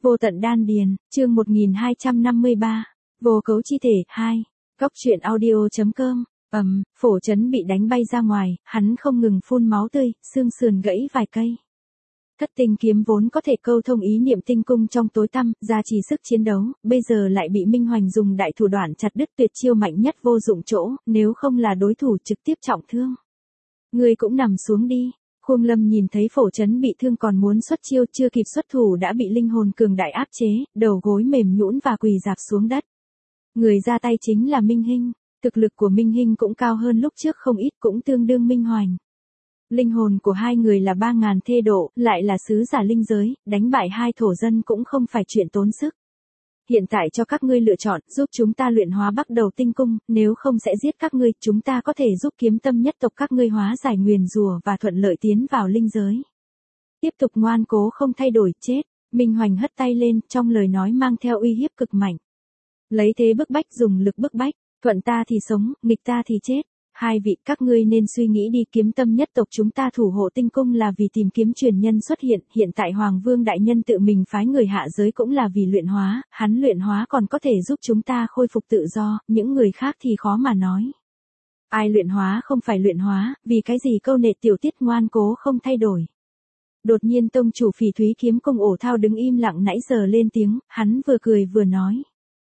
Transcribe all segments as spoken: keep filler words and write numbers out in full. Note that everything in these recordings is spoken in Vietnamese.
Vô tận đan điền, chương một nghìn hai trăm năm mươi ba, vô cấu chi thể, hai. Góc truyện audio.com, ầm, Phổ Chấn bị đánh bay ra ngoài, hắn không ngừng phun máu tươi, xương sườn gãy vài cây. Thất tinh kiếm vốn có thể câu thông ý niệm tinh cung trong tối tăm, gia trì sức chiến đấu, bây giờ lại bị Minh Hoành dùng đại thủ đoạn chặt đứt tuyệt chiêu mạnh nhất vô dụng chỗ, nếu không là đối thủ trực tiếp trọng thương. Ngươi cũng nằm xuống đi. Khuông Lâm nhìn thấy Phổ Chấn bị thương còn muốn xuất chiêu, chưa kịp xuất thủ đã bị linh hồn cường đại áp chế, đầu gối mềm nhũn và quỳ rạp xuống đất. Người ra tay chính là Minh Hinh, thực lực của Minh Hinh cũng cao hơn lúc trước không ít, cũng tương đương Minh Hoành. Linh hồn của hai người là ba ngàn thê độ, lại là sứ giả linh giới, đánh bại hai thổ dân cũng không phải chuyện tốn sức. Hiện tại cho các ngươi lựa chọn, giúp chúng ta luyện hóa bắt đầu tinh cung, nếu không sẽ giết các ngươi, chúng ta có thể giúp kiếm tâm nhất tộc các ngươi hóa giải nguyền rủa và thuận lợi tiến vào linh giới. Tiếp tục ngoan cố không thay đổi, chết. Minh Hoành hất tay lên, trong lời nói mang theo uy hiếp cực mạnh. Lấy thế bức bách, dùng lực bức bách, thuận ta thì sống, nghịch ta thì chết. Hai vị, các ngươi nên suy nghĩ đi, kiếm tâm nhất tộc chúng ta thủ hộ tinh cung là vì tìm kiếm truyền nhân xuất hiện, hiện tại Hoàng Vương Đại Nhân tự mình phái người hạ giới cũng là vì luyện hóa, hắn luyện hóa còn có thể giúp chúng ta khôi phục tự do, những người khác thì khó mà nói. Ai luyện hóa không phải luyện hóa, vì cái gì câu nệ tiểu tiết ngoan cố không thay đổi. Đột nhiên tông chủ Phỉ Thúy Kiếm Cung Ổ Thao đứng im lặng nãy giờ lên tiếng, hắn vừa cười vừa nói.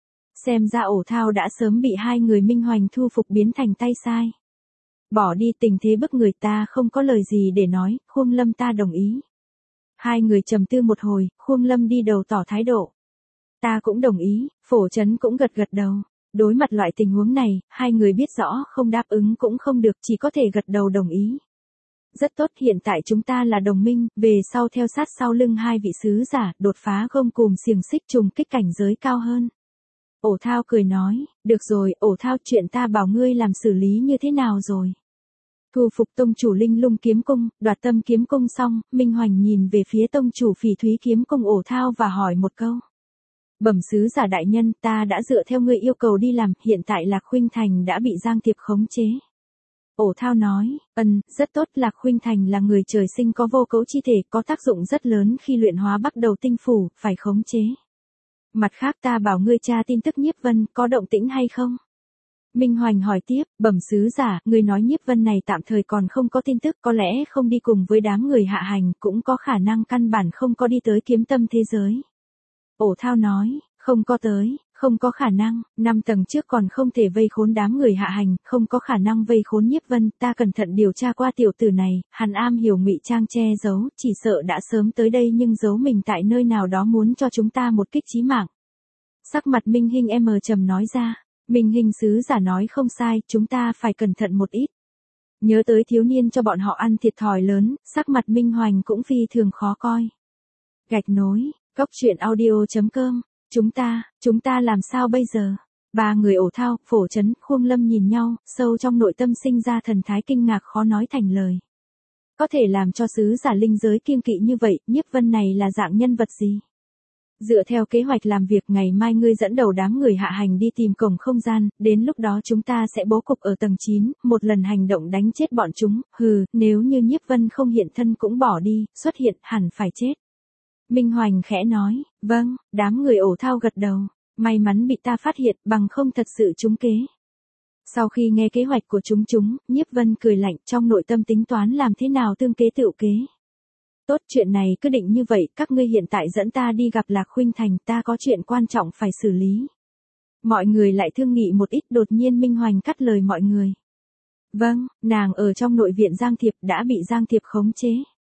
Xem ra Ổ Thao đã sớm bị hai người Minh Hoành thu phục biến thành tay sai. Bỏ đi, tình thế bức người, ta không có lời gì để nói, Khuông Lâm ta đồng ý. Hai người trầm tư một hồi, Khuông Lâm đi đầu tỏ thái độ. Ta cũng đồng ý, Phổ Chấn cũng gật gật đầu. Đối mặt loại tình huống này, hai người biết rõ không đáp ứng cũng không được, chỉ có thể gật đầu đồng ý. Rất tốt, hiện tại chúng ta là đồng minh, về sau theo sát sau lưng hai vị sứ giả, đột phá gông cùm xiềng xích trùng kích cảnh giới cao hơn. Ổ Thao cười nói, được rồi, Ổ Thao, chuyện ta bảo ngươi làm xử lý như thế nào rồi? Thu phục tông chủ Linh Lung Kiếm Cung, đoạt tâm kiếm cung xong, Minh Hoành nhìn về phía tông chủ Phỉ Thúy Kiếm Cung Ổ Thao và hỏi một câu. Bẩm sứ giả đại nhân, ta đã dựa theo ngươi yêu cầu đi làm, hiện tại Lạc Khuynh Thành đã bị Giang Thiệp khống chế. Ổ Thao nói, ừm, rất tốt, Lạc Khuynh Thành là người trời sinh có vô cấu chi thể, có tác dụng rất lớn khi luyện hóa bắt đầu tinh phủ, phải khống chế. Mặt khác ta bảo ngươi tra tin tức Nhiếp Vân, có động tĩnh hay không? Minh Hoành hỏi tiếp, bẩm sứ giả, ngươi nói Nhiếp Vân này tạm thời còn không có tin tức, có lẽ không đi cùng với đám người hạ hành, cũng có khả năng căn bản không có đi tới kiếm tâm thế giới. Ổ Thao nói, không có tới, không có khả năng, năm tầng trước còn không thể vây khốn đám người hạ hành, không có khả năng vây khốn Nhiếp Vân, ta cẩn thận điều tra qua tiểu tử này, hắn am hiểu ngụy trang che giấu, chỉ sợ đã sớm tới đây nhưng giấu mình tại nơi nào đó muốn cho chúng ta một kích chí mạng. Sắc mặt Minh Hinh em trầm nói ra, Minh Hinh sứ giả nói không sai, chúng ta phải cẩn thận một ít. Nhớ tới thiếu niên cho bọn họ ăn thiệt thòi lớn, sắc mặt Minh Hoành cũng phi thường khó coi. Gạch nối, góc truyện audio.com, chúng ta, chúng ta làm sao bây giờ? Ba người Ổ Thao, Phổ Chấn, Khuông Lâm nhìn nhau, sâu trong nội tâm sinh ra thần thái kinh ngạc khó nói thành lời. Có thể làm cho sứ giả linh giới kiêng kỵ như vậy, Nhiếp Vân này là dạng nhân vật gì? Dựa theo kế hoạch làm việc, ngày mai ngươi dẫn đầu đám người hạ hành đi tìm cổng không gian, đến lúc đó chúng ta sẽ bố cục ở tầng chín, một lần hành động đánh chết bọn chúng, hừ, nếu như Nhiếp Vân không hiện thân cũng bỏ đi, xuất hiện, hẳn phải chết. Minh Hoành khẽ nói, vâng, đám người Ổ Thao gật đầu, may mắn bị ta phát hiện, bằng không thật sự trúng kế. Sau khi nghe kế hoạch của chúng chúng, Nhiếp Vân cười lạnh, trong nội tâm tính toán làm thế nào tương kế tựu kế. Tốt, chuyện này cứ định như vậy, các ngươi hiện tại dẫn ta đi gặp Lạc Khuynh Thành, ta có chuyện quan trọng phải xử lý. Mọi người lại thương nghị một ít, đột nhiên Minh Hoành cắt lời mọi người. Vâng, nàng ở trong nội viện Giang Thiệp, đã bị Giang Thiệp khống chế.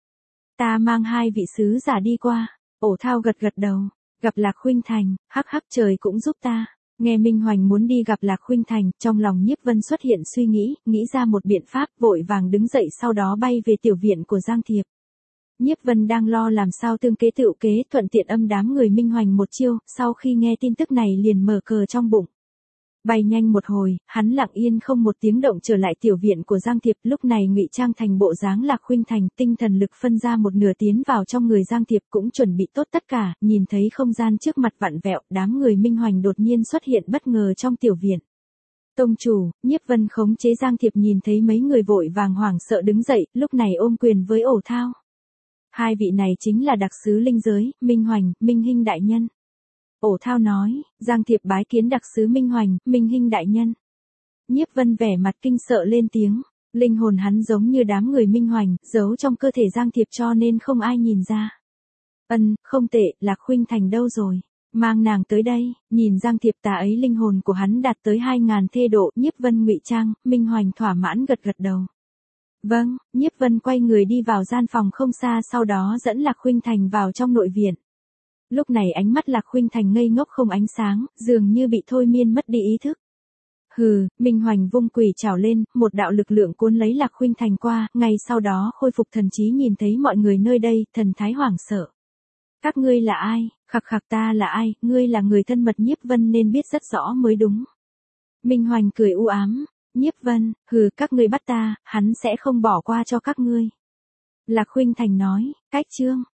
Ta mang hai vị sứ giả đi qua. Ổ Thao gật gật đầu, gặp Lạc Khuynh Thành, hắc hắc, trời cũng giúp ta. Nghe Minh Hoành muốn đi gặp Lạc Khuynh Thành, trong lòng Nhiếp Vân xuất hiện suy nghĩ, nghĩ ra một biện pháp, vội vàng đứng dậy sau đó bay về tiểu viện của Giang Thiệp. Nhiếp Vân đang lo làm sao tương kế tựu kế, thuận tiện âm đám người Minh Hoành một chiêu, sau khi nghe tin tức này liền mở cờ trong bụng. Bay nhanh một hồi, hắn lặng yên không một tiếng động trở lại tiểu viện của Giang Thiệp, lúc này ngụy trang thành bộ dáng Lạc Khuynh Thành, tinh thần lực phân ra một nửa tiến vào trong người Giang Thiệp, cũng chuẩn bị tốt tất cả, nhìn thấy không gian trước mặt vặn vẹo, đám người Minh Hoành đột nhiên xuất hiện bất ngờ trong tiểu viện. Tông chủ, Nhiếp Vân khống chế Giang Thiệp nhìn thấy mấy người vội vàng hoảng sợ đứng dậy, lúc này ôm quyền với Ổ Thao. Hai vị này chính là đặc sứ linh giới, Minh Hoành, Minh Hinh đại nhân. Ổ Thao nói, Giang Thiệp bái kiến đặc sứ Minh Hoành, Minh Hinh đại nhân. Nhiếp Vân vẻ mặt kinh sợ lên tiếng, linh hồn hắn giống như đám người Minh Hoành, giấu trong cơ thể Giang Thiệp cho nên không ai nhìn ra. Ân, không tệ, Lạc Khuynh Thành đâu rồi? Mang nàng tới đây, nhìn Giang Thiệp tà ấy linh hồn của hắn đạt tới hai ngàn thê độ, Nhiếp Vân ngụy trang, Minh Hoành thỏa mãn gật gật đầu. Vâng, Nhiếp Vân quay người đi vào gian phòng không xa sau đó dẫn Lạc Khuynh Thành vào trong nội viện. Lúc này ánh mắt Lạc Khuynh Thành ngây ngốc không ánh sáng, dường như bị thôi miên mất đi ý thức. Hừ, Minh Hoành vung quỷ trảo lên, một đạo lực lượng cuốn lấy Lạc Khuynh Thành qua, ngay sau đó khôi phục thần trí nhìn thấy mọi người nơi đây, thần thái hoảng sợ. Các ngươi là ai? Khặc khặc ta là ai? Ngươi là người thân mật Nhiếp Vân nên biết rất rõ mới đúng. Minh Hoành cười u ám, Nhiếp Vân, hừ, các ngươi bắt ta, hắn sẽ không bỏ qua cho các ngươi. Lạc Khuynh Thành nói, cách chương.